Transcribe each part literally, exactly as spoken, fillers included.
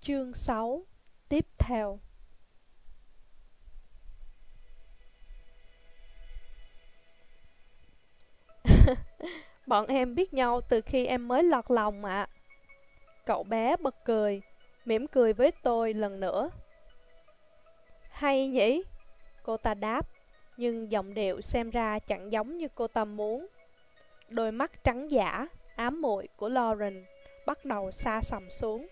Chương sáu tiếp theo. Bọn em biết nhau từ khi em mới lọt lòng ạ. Cậu bé bật cười, mỉm cười với tôi lần nữa. Hay nhỉ? Cô ta đáp, nhưng giọng điệu xem ra chẳng giống như cô ta muốn. Đôi mắt trắng dã, ám muội của Lauren bắt đầu xa sầm xuống.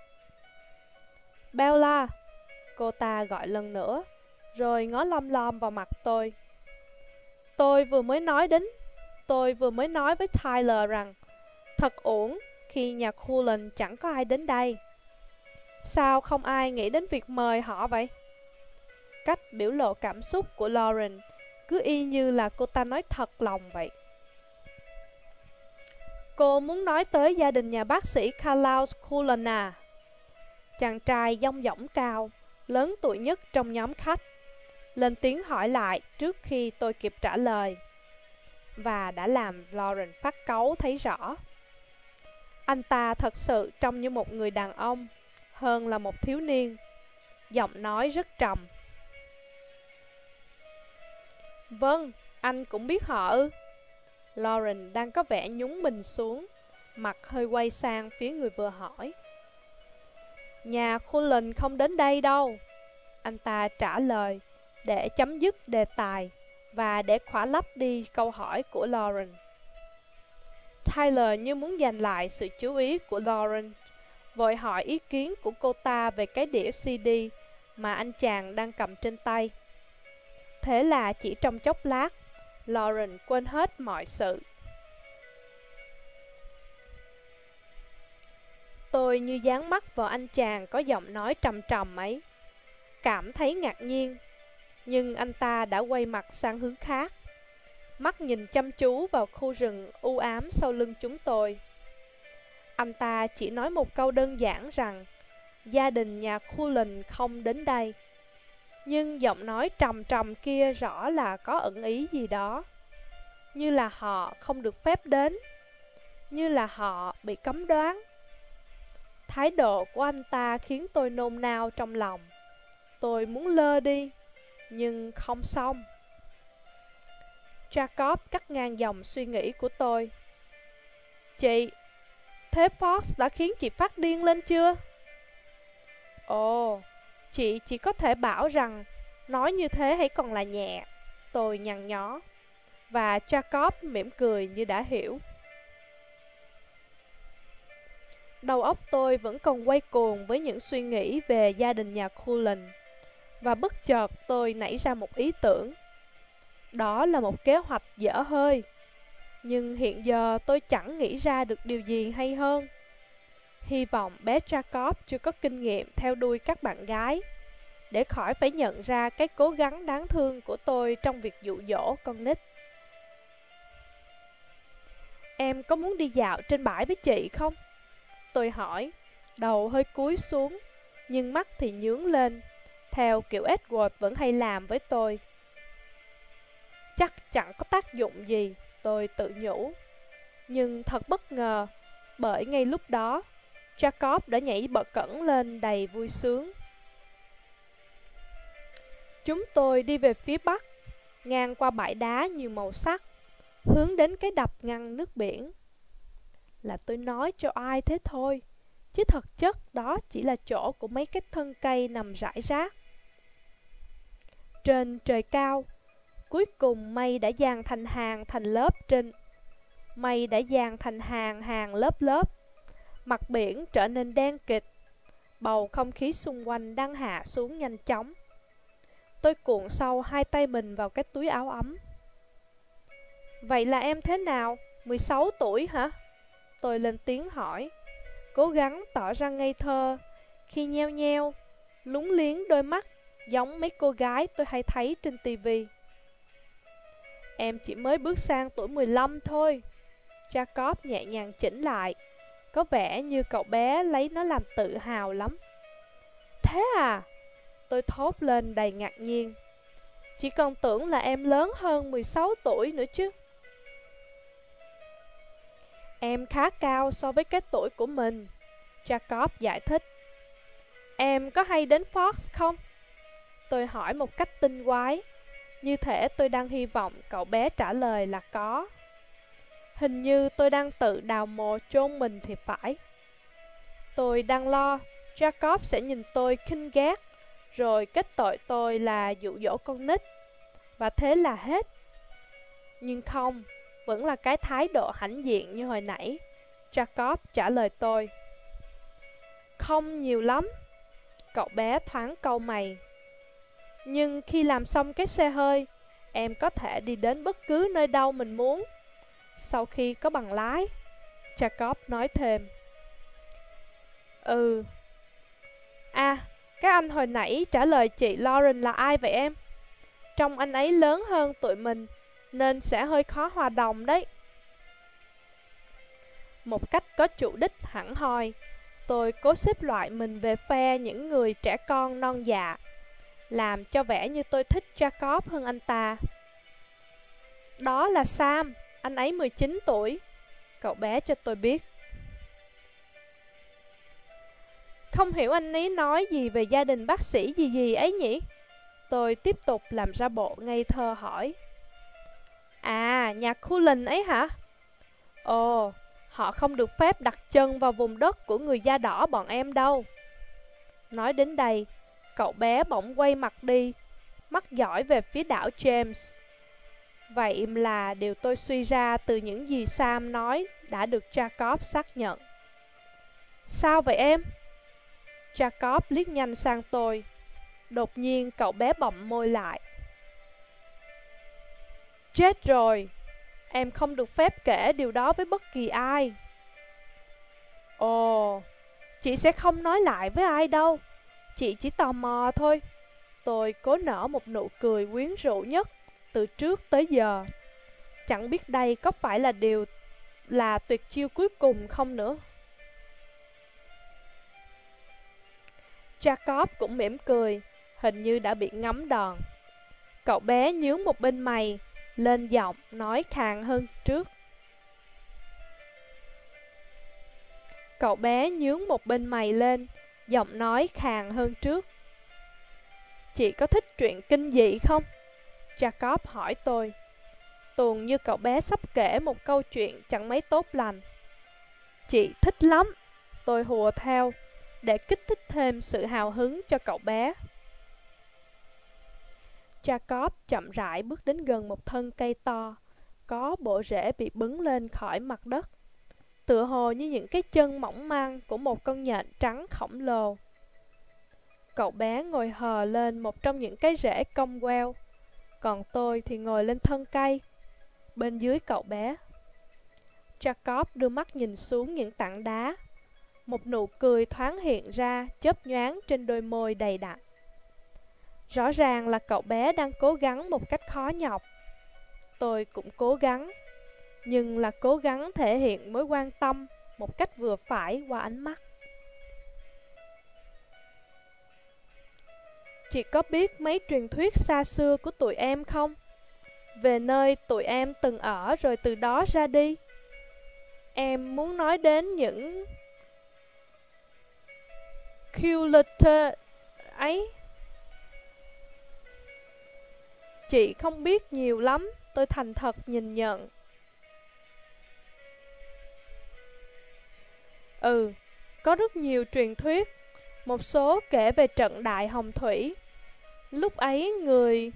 Bella! Cô ta gọi lần nữa, rồi ngó lom lom vào mặt tôi. Tôi vừa mới nói đến, tôi vừa mới nói với Tyler rằng thật uổng khi nhà Cullen chẳng có ai đến đây. Sao không ai nghĩ đến việc mời họ vậy? Cách biểu lộ cảm xúc của Lauren cứ y như là cô ta nói thật lòng vậy. Cô muốn nói tới gia đình nhà bác sĩ Carlos Cullen à? Chàng trai dong dỏng cao, lớn tuổi nhất trong nhóm khách, lên tiếng hỏi lại trước khi tôi kịp trả lời. Và đã làm Lauren phát cáu thấy rõ. Anh ta thật sự trông như một người đàn ông, hơn là một thiếu niên. Giọng nói rất trầm. Vâng, anh cũng biết họ ư? Lauren đang có vẻ nhún mình xuống, mặt hơi quay sang phía người vừa hỏi. Nhà Cullen không đến đây đâu. Anh ta trả lời để chấm dứt đề tài và để khỏa lấp đi câu hỏi của Lauren. Tyler như muốn giành lại sự chú ý của Lauren, vội hỏi ý kiến của cô ta về cái đĩa xê đê mà anh chàng đang cầm trên tay. Thế là chỉ trong chốc lát, Lauren quên hết mọi sự. Tôi như dán mắt vào anh chàng có giọng nói trầm trầm ấy, cảm thấy ngạc nhiên. Nhưng anh ta đã quay mặt sang hướng khác, mắt nhìn chăm chú vào khu rừng u ám sau lưng chúng tôi. Anh ta chỉ nói một câu đơn giản rằng gia đình nhà Cullen không đến đây. Nhưng giọng nói trầm trầm kia rõ là có ẩn ý gì đó. Như là họ không được phép đến, như là họ bị cấm đoán. Thái độ của anh ta khiến tôi nôn nao trong lòng. Tôi muốn lơ đi, nhưng không xong. Jacob cắt ngang dòng suy nghĩ của tôi. Chị, thế Fox đã khiến chị phát điên lên chưa? Ồ, chị chỉ có thể bảo rằng nói như thế hãy còn là nhẹ. Tôi nhăn nhó. Và Jacob mỉm cười như đã hiểu. Đầu óc tôi vẫn còn quay cuồng với những suy nghĩ về gia đình nhà Cullen. Và bất chợt tôi nảy ra một ý tưởng. Đó là một kế hoạch dở hơi. Nhưng hiện giờ tôi chẳng nghĩ ra được điều gì hay hơn. Hy vọng bé Jacob chưa có kinh nghiệm theo đuôi các bạn gái, để khỏi phải nhận ra cái cố gắng đáng thương của tôi trong việc dụ dỗ con nít. Em có muốn đi dạo trên bãi với chị không? Tôi hỏi, đầu hơi cúi xuống, nhưng mắt thì nhướng lên, theo kiểu Edward vẫn hay làm với tôi. Chắc chẳng có tác dụng gì, tôi tự nhủ. Nhưng thật bất ngờ, bởi ngay lúc đó, Jacob đã nhảy bật cẩn lên đầy vui sướng. Chúng tôi đi về phía bắc, ngang qua bãi đá nhiều màu sắc, hướng đến cái đập ngăn nước biển. Là tôi nói cho ai thế thôi, chứ thực chất đó chỉ là chỗ của mấy cái thân cây nằm rải rác. Trên trời cao, cuối cùng mây đã dàn thành hàng thành lớp trên Mây đã dàn thành hàng hàng lớp lớp. Mặt biển trở nên đen kịt. Bầu không khí xung quanh đang hạ xuống nhanh chóng. Tôi cuộn sâu hai tay mình vào cái túi áo ấm. Vậy là em thế nào? mười sáu tuổi hả? Tôi lên tiếng hỏi, cố gắng tỏ ra ngây thơ khi nheo nheo, lúng liếng đôi mắt giống mấy cô gái tôi hay thấy trên tivi. Em chỉ mới bước sang tuổi mười lăm thôi. Jacob nhẹ nhàng chỉnh lại, có vẻ như cậu bé lấy nó làm tự hào lắm. Thế à? Tôi thốt lên đầy ngạc nhiên. Chỉ còn tưởng là em lớn hơn mười sáu tuổi nữa chứ. Em khá cao so với cái tuổi của mình, Jacob giải thích. Em có hay đến Fox không? Tôi hỏi một cách tinh quái, như thể tôi đang hy vọng cậu bé trả lời là có. Hình như tôi đang tự đào mồ chôn mình thì phải. Tôi đang lo Jacob sẽ nhìn tôi khinh ghét, rồi kết tội tôi là dụ dỗ con nít, và thế là hết. Nhưng không, vẫn là cái thái độ hãnh diện như hồi nãy. Jacob trả lời tôi. Không nhiều lắm. Cậu bé thoáng cau mày. Nhưng khi làm xong cái xe hơi, em có thể đi đến bất cứ nơi đâu mình muốn, sau khi có bằng lái. Jacob nói thêm. Ừ. À, cái anh hồi nãy trả lời chị Lauren là ai vậy em? Trông anh ấy lớn hơn tụi mình, nên sẽ hơi khó hòa đồng đấy. Một cách có chủ đích hẳn hoi, tôi cố xếp loại mình về phe những người trẻ con non dạ, làm cho vẻ như tôi thích Jacob hơn anh ta. Đó là Sam, anh ấy mười chín tuổi. Cậu bé cho tôi biết. Không hiểu anh ấy nói gì về gia đình bác sĩ gì gì ấy nhỉ? Tôi tiếp tục làm ra bộ ngây thơ hỏi. À, nhà Cullen ấy hả? Ồ, họ không được phép đặt chân vào vùng đất của người da đỏ bọn em đâu. Nói đến đây, cậu bé bỗng quay mặt đi, mắt dõi về phía đảo James. Vậy là điều tôi suy ra từ những gì Sam nói đã được Jacob xác nhận. Sao vậy em? Jacob liếc nhanh sang tôi. Đột nhiên cậu bé bậm môi lại. Chết rồi, em không được phép kể điều đó với bất kỳ ai. Ồ, chị sẽ không nói lại với ai đâu. Chị chỉ tò mò thôi. Tôi cố nở một nụ cười quyến rũ nhất từ trước tới giờ. Chẳng biết đây có phải là điều là tuyệt chiêu cuối cùng không nữa. Jacob cũng mỉm cười, hình như đã bị ngắm đòn. Cậu bé nhướng một bên mày, lên giọng nói khàn hơn trước. Cậu bé nhướng một bên mày lên, giọng nói khàn hơn trước. Chị có thích truyện kinh dị không? Jacob hỏi tôi. Tuồn như cậu bé sắp kể một câu chuyện chẳng mấy tốt lành. Chị thích lắm, tôi hùa theo, để kích thích thêm sự hào hứng cho cậu bé. Jacob chậm rãi bước đến gần một thân cây to, có bộ rễ bị bứng lên khỏi mặt đất, tựa hồ như những cái chân mỏng manh của một con nhện trắng khổng lồ. Cậu bé ngồi hờ lên một trong những cái rễ cong queo, còn tôi thì ngồi lên thân cây, bên dưới cậu bé. Jacob đưa mắt nhìn xuống những tảng đá. Một nụ cười thoáng hiện ra, chớp nhoáng trên đôi môi đầy đặn. Rõ ràng là cậu bé đang cố gắng một cách khó nhọc. Tôi cũng cố gắng, nhưng là cố gắng thể hiện mối quan tâm một cách vừa phải qua ánh mắt. Chị có biết mấy truyền thuyết xa xưa của tụi em không? Về nơi tụi em từng ở rồi từ đó ra đi. Em muốn nói đến những Culter ấy. Chị không biết nhiều lắm, tôi thành thật nhìn nhận. Ừ, có rất nhiều truyền thuyết. Một số kể về trận đại hồng thủy. Lúc ấy người...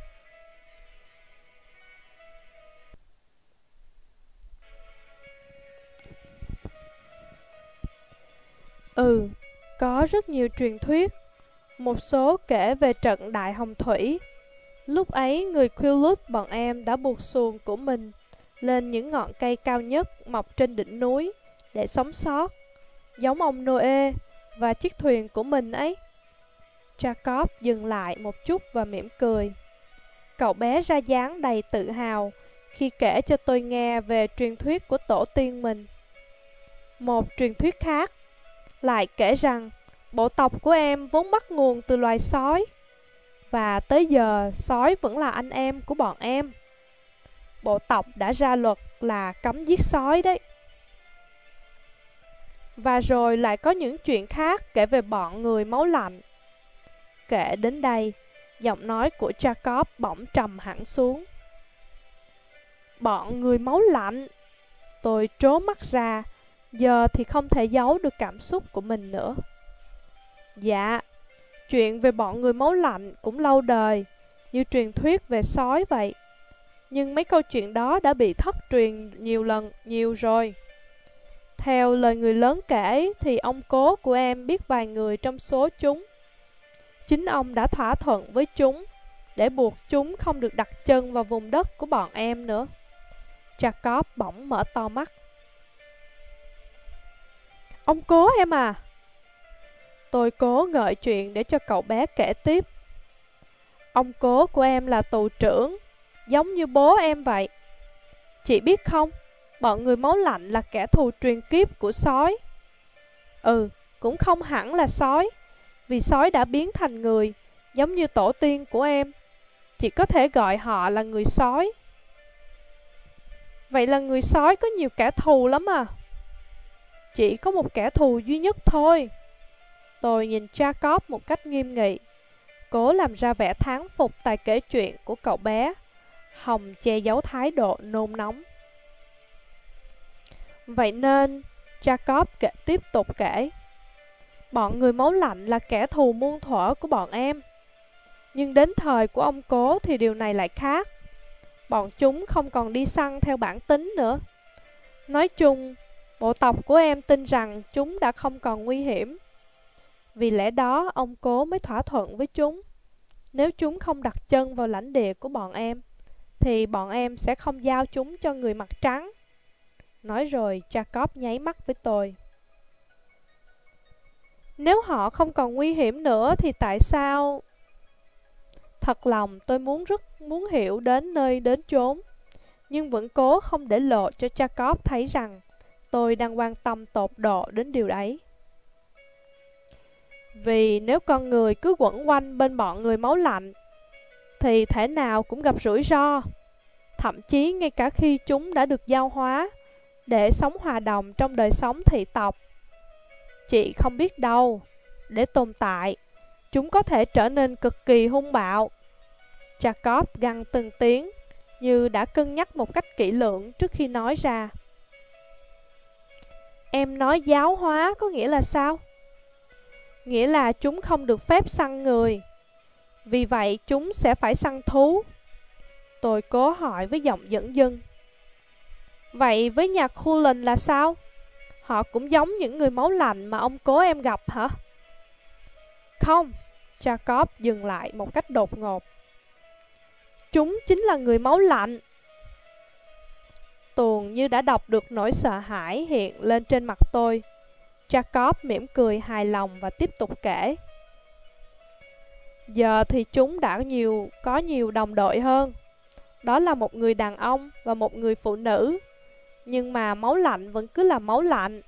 Ừ, có rất nhiều truyền thuyết. Một số kể về trận đại hồng thủy. Lúc ấy người Quileute bọn em đã buộc xuồng của mình lên những ngọn cây cao nhất mọc trên đỉnh núi để sống sót, giống ông Noe và chiếc thuyền của mình ấy. Jacob dừng lại một chút và mỉm cười. Cậu bé ra dáng đầy tự hào khi kể cho tôi nghe về truyền thuyết của tổ tiên mình. Một truyền thuyết khác lại kể rằng bộ tộc của em vốn bắt nguồn từ loài sói, và tới giờ sói vẫn là anh em của bọn em. Bộ tộc đã ra luật là cấm giết sói đấy. Và rồi lại có những chuyện khác kể về bọn người máu lạnh. Kể đến đây, giọng nói của Jacob bỗng trầm hẳn xuống. Bọn người máu lạnh. Tôi trố mắt ra, giờ thì không thể giấu được cảm xúc của mình nữa. Dạ, chuyện về bọn người máu lạnh cũng lâu đời, như truyền thuyết về sói vậy. Nhưng mấy câu chuyện đó đã bị thất truyền nhiều lần, nhiều rồi. Theo lời người lớn kể thì ông cố của em biết vài người trong số chúng. Chính ông đã thỏa thuận với chúng để buộc chúng không được đặt chân vào vùng đất của bọn em nữa. Jacob bỗng mở to mắt. Ông cố em à? Tôi cố gợi chuyện để cho cậu bé kể tiếp. Ông cố của em là tù trưởng, giống như bố em vậy. Chị biết không, bọn người máu lạnh là kẻ thù truyền kiếp của sói. Ừ, cũng không hẳn là sói, vì sói đã biến thành người, giống như tổ tiên của em. Chị có thể gọi họ là người sói. Vậy là người sói có nhiều kẻ thù lắm à? Chỉ có một kẻ thù duy nhất thôi. Tôi nhìn Jacob một cách nghiêm nghị, cố làm ra vẻ thán phục tài kể chuyện của cậu bé, hòng che giấu thái độ nôn nóng. Vậy nên, Jacob kể, tiếp tục kể. Bọn người máu lạnh là kẻ thù muôn thuở của bọn em. Nhưng đến thời của ông cố thì điều này lại khác. Bọn chúng không còn đi săn theo bản tính nữa. Nói chung, bộ tộc của em tin rằng chúng đã không còn nguy hiểm. Vì lẽ đó ông cố mới thỏa thuận với chúng. Nếu chúng không đặt chân vào lãnh địa của bọn em, thì bọn em sẽ không giao chúng cho người mặt trắng. Nói rồi Jacob nháy mắt với tôi. Nếu họ không còn nguy hiểm nữa thì tại sao... Thật lòng tôi muốn rất muốn hiểu đến nơi đến chốn, nhưng vẫn cố không để lộ cho Jacob thấy rằng tôi đang quan tâm tột độ đến điều ấy. Vì nếu con người cứ quẩn quanh bên bọn người máu lạnh, thì thể nào cũng gặp rủi ro, thậm chí ngay cả khi chúng đã được giao hóa, để sống hòa đồng trong đời sống thị tộc. Chị không biết đâu, để tồn tại, chúng có thể trở nên cực kỳ hung bạo. Jacob gằn từng tiếng, như đã cân nhắc một cách kỹ lưỡng trước khi nói ra. Em nói giáo hóa có nghĩa là sao? Nghĩa là chúng không được phép săn người. Vì vậy chúng sẽ phải săn thú. Tôi cố hỏi với giọng dửng dưng. Vậy với nhà Cullen là sao? Họ cũng giống những người máu lạnh mà ông cố em gặp hả? Không, Jacob dừng lại một cách đột ngột. Chúng chính là người máu lạnh. Tuồng như đã đọc được nỗi sợ hãi hiện lên trên mặt tôi. Jacob mỉm cười hài lòng và tiếp tục kể. Giờ thì chúng đã nhiều có nhiều đồng đội hơn. Đó là một người đàn ông và một người phụ nữ. Nhưng mà máu lạnh vẫn cứ là máu lạnh.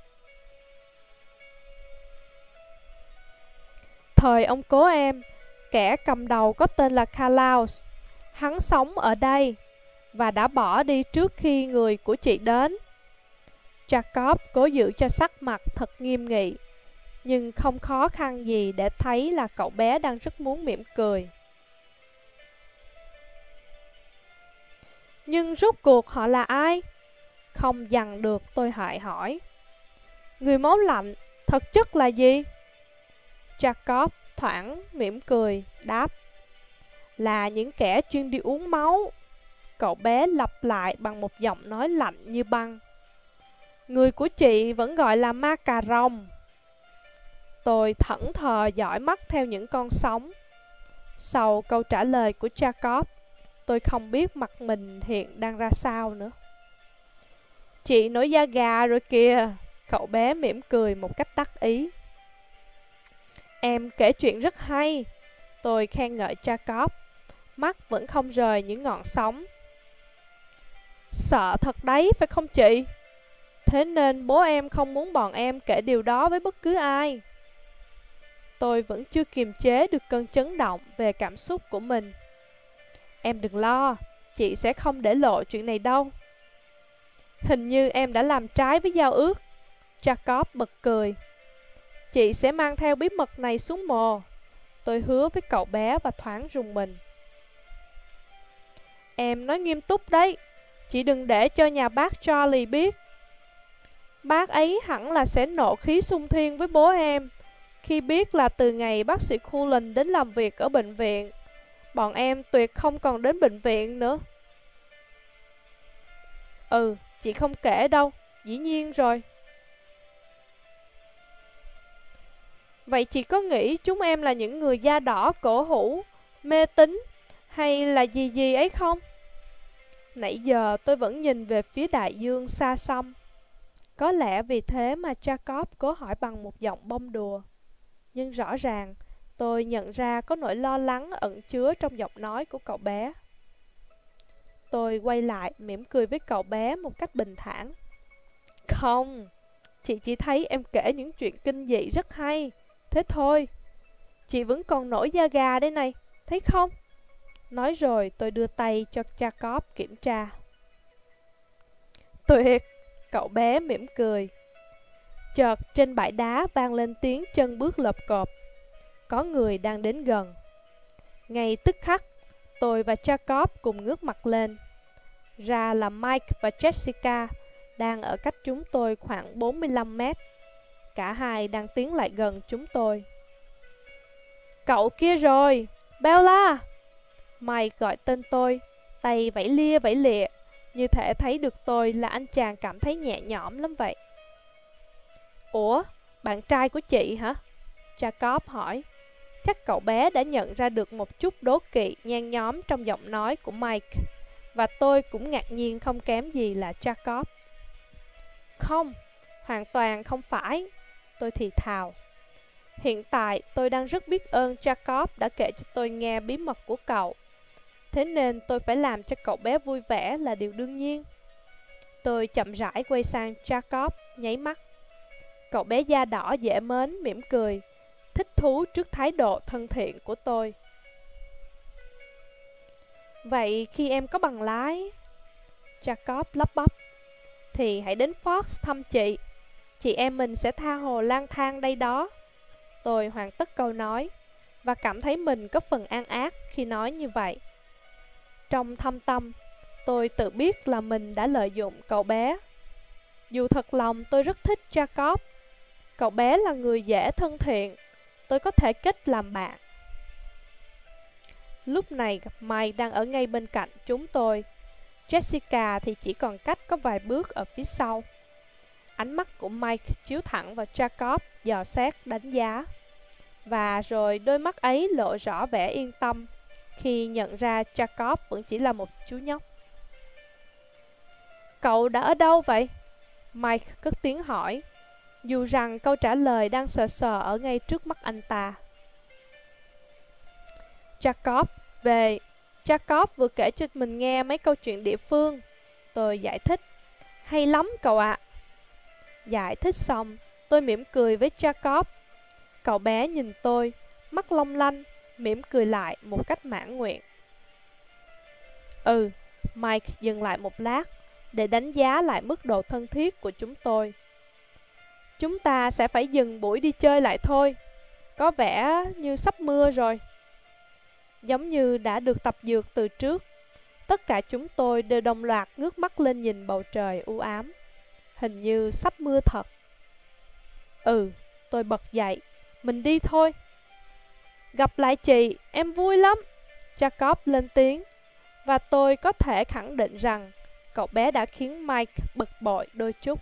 Thời ông cố em, kẻ cầm đầu có tên là Carlaus. Hắn sống ở đây và đã bỏ đi trước khi người của chị đến. Jacob cố giữ cho sắc mặt thật nghiêm nghị, nhưng không khó khăn gì để thấy là cậu bé đang rất muốn mỉm cười. Nhưng rốt cuộc họ là ai? Không dằn được tôi hại hỏi. Người máu lạnh, thực chất là gì? Jacob thoảng mỉm cười, đáp. Là những kẻ chuyên đi uống máu. Cậu bé lặp lại bằng một giọng nói lạnh như băng. Người của chị vẫn gọi là ma cà rồng. Tôi thẫn thờ dõi mắt theo những con sóng. Sau câu trả lời của Jacob, tôi không biết mặt mình hiện đang ra sao nữa. Chị nổi da gà rồi kìa. Cậu bé mỉm cười một cách đắc ý. Em kể chuyện rất hay. Tôi khen ngợi Jacob, mắt vẫn không rời những ngọn sóng. Sợ thật đấy, phải không chị? Thế nên bố em không muốn bọn em kể điều đó với bất cứ ai. Tôi vẫn chưa kiềm chế được cơn chấn động về cảm xúc của mình. Em đừng lo, chị sẽ không để lộ chuyện này đâu. Hình như em đã làm trái với giao ước. Jacob bật cười. Chị sẽ mang theo bí mật này xuống mồ. Tôi hứa với cậu bé và thoáng rùng mình. Em nói nghiêm túc đấy. Chị đừng để cho nhà bác Charlie biết. Bác ấy hẳn là sẽ nộ khí xung thiên với bố em khi biết là từ ngày bác sĩ Cullen đến làm việc ở bệnh viện, bọn em tuyệt không còn đến bệnh viện nữa. Ừ, chị không kể đâu, dĩ nhiên rồi. Vậy chị có nghĩ chúng em là những người da đỏ cổ hủ, mê tín hay là gì gì ấy không? Nãy giờ tôi vẫn nhìn về phía đại dương xa xăm. Có lẽ vì thế mà Jacob cố hỏi bằng một giọng bông đùa. Nhưng rõ ràng tôi nhận ra có nỗi lo lắng ẩn chứa trong giọng nói của cậu bé. Tôi quay lại mỉm cười với cậu bé một cách bình thản. Không, chị chỉ thấy em kể những chuyện kinh dị rất hay. Thế thôi, chị vẫn còn nổi da gà đây này, thấy không? Nói rồi tôi đưa tay cho Jacob kiểm tra. Tuyệt, cậu bé mỉm cười. Chợt trên bãi đá vang lên tiếng chân bước lộp cộp. Có người đang đến gần. Ngay tức khắc, tôi và Jacob cùng ngước mặt lên. Ra là Mike và Jessica đang ở cách chúng tôi khoảng bốn mươi lăm mét. Cả hai đang tiến lại gần chúng tôi. Cậu kia rồi, Bella! Mike gọi tên tôi, tay vẫy lia vẫy lịa, như thể thấy được tôi là anh chàng cảm thấy nhẹ nhõm lắm vậy. Ủa, bạn trai của chị hả? Jacob hỏi. Chắc cậu bé đã nhận ra được một chút đố kỵ nhen nhóm trong giọng nói của Mike. Và tôi cũng ngạc nhiên không kém gì là Jacob. Không, hoàn toàn không phải, tôi thì thào. Hiện tại tôi đang rất biết ơn Jacob đã kể cho tôi nghe bí mật của cậu. Thế nên tôi phải làm cho cậu bé vui vẻ là điều đương nhiên. Tôi chậm rãi quay sang Jacob, nháy mắt. Cậu bé da đỏ dễ mến, mỉm cười, thích thú trước thái độ thân thiện của tôi. Vậy khi em có bằng lái, Jacob lắp bắp, thì hãy đến Fox thăm chị. Chị em mình sẽ tha hồ lang thang đây đó. Tôi hoàn tất câu nói, và cảm thấy mình có phần an ác khi nói như vậy. Trong thâm tâm, tôi tự biết là mình đã lợi dụng cậu bé. Dù thật lòng tôi rất thích Jacob. Cậu bé là người dễ thân thiện, tôi có thể kết làm bạn. Lúc này gặp Mike đang ở ngay bên cạnh chúng tôi. Jessica thì chỉ còn cách có vài bước ở phía sau. Ánh mắt của Mike chiếu thẳng vào Jacob, dò xét đánh giá. Và rồi đôi mắt ấy lộ rõ vẻ yên tâm khi nhận ra Jacob vẫn chỉ là một chú nhóc. Cậu đã ở đâu vậy? Mike cất tiếng hỏi, dù rằng câu trả lời đang sờ sờ ở ngay trước mắt anh ta. Jacob về. Jacob vừa kể cho mình nghe mấy câu chuyện địa phương. Tôi giải thích. Hay lắm cậu ạ. Giải thích xong, tôi mỉm cười với Jacob. Cậu bé nhìn tôi, mắt long lanh, mỉm cười lại một cách mãn nguyện. Ừ, Mike dừng lại một lát để đánh giá lại mức độ thân thiết của chúng tôi. Chúng ta sẽ phải dừng buổi đi chơi lại thôi. Có vẻ như sắp mưa rồi. Giống như đã được tập dượt từ trước, tất cả chúng tôi đều đồng loạt ngước mắt lên nhìn bầu trời u ám. Hình như sắp mưa thật. Ừ, tôi bật dậy. Mình đi thôi. Gặp lại chị, em vui lắm. Jacob lên tiếng. Và tôi có thể khẳng định rằng cậu bé đã khiến Mike bực bội đôi chút.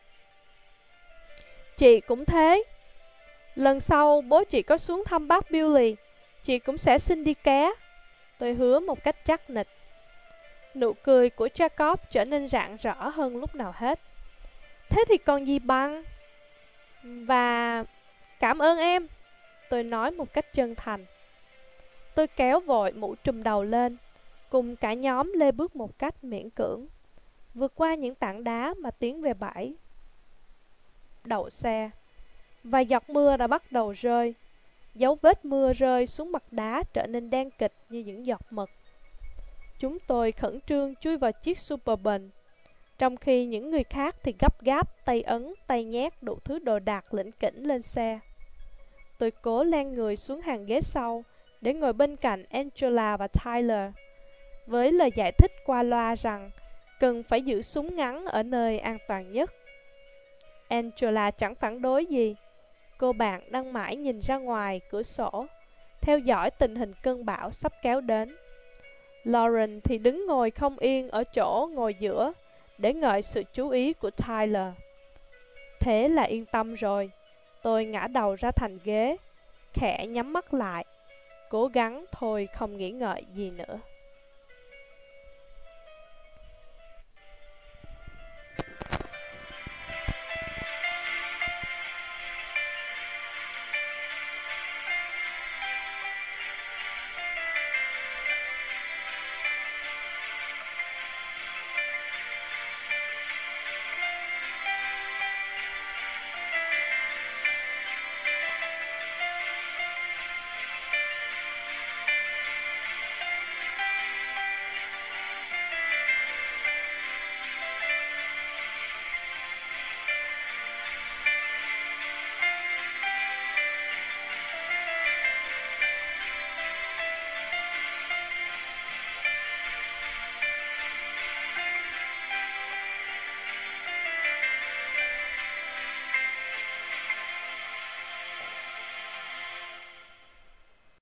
Chị cũng thế. Lần sau bố chị có xuống thăm bác Billy, chị cũng sẽ xin đi ké. Tôi hứa một cách chắc nịch. Nụ cười của Jacob trở nên rạng rỡ hơn lúc nào hết. Thế thì còn gì bằng. Và cảm ơn em, tôi nói một cách chân thành. Tôi kéo vội mũ trùm đầu lên, cùng cả nhóm lê bước một cách miễn cưỡng, vượt qua những tảng đá mà tiến về bãi đậu xe. Vài giọt mưa đã bắt đầu rơi. Dấu vết mưa rơi xuống mặt đá trở nên đen kịt như những giọt mực. Chúng tôi khẩn trương chui vào chiếc Suburban. trong khi những người khác thì gấp gáp, tay ấn, tay nhét đủ thứ đồ đạc lỉnh kỉnh lên xe. Tôi cố len người xuống hàng ghế sau để ngồi bên cạnh Angela và Tyler, với lời giải thích qua loa rằng cần phải giữ súng ngắn ở nơi an toàn nhất. Angela chẳng phản đối gì. Cô bạn đang mãi nhìn ra ngoài cửa sổ, theo dõi tình hình cơn bão sắp kéo đến. Lauren thì đứng ngồi không yên ở chỗ ngồi giữa, để ngợi sự chú ý của Tyler. Thế là yên tâm rồi. Tôi ngã đầu ra thành ghế, khẽ nhắm mắt lại, cố gắng thôi không nghĩ ngợi gì nữa.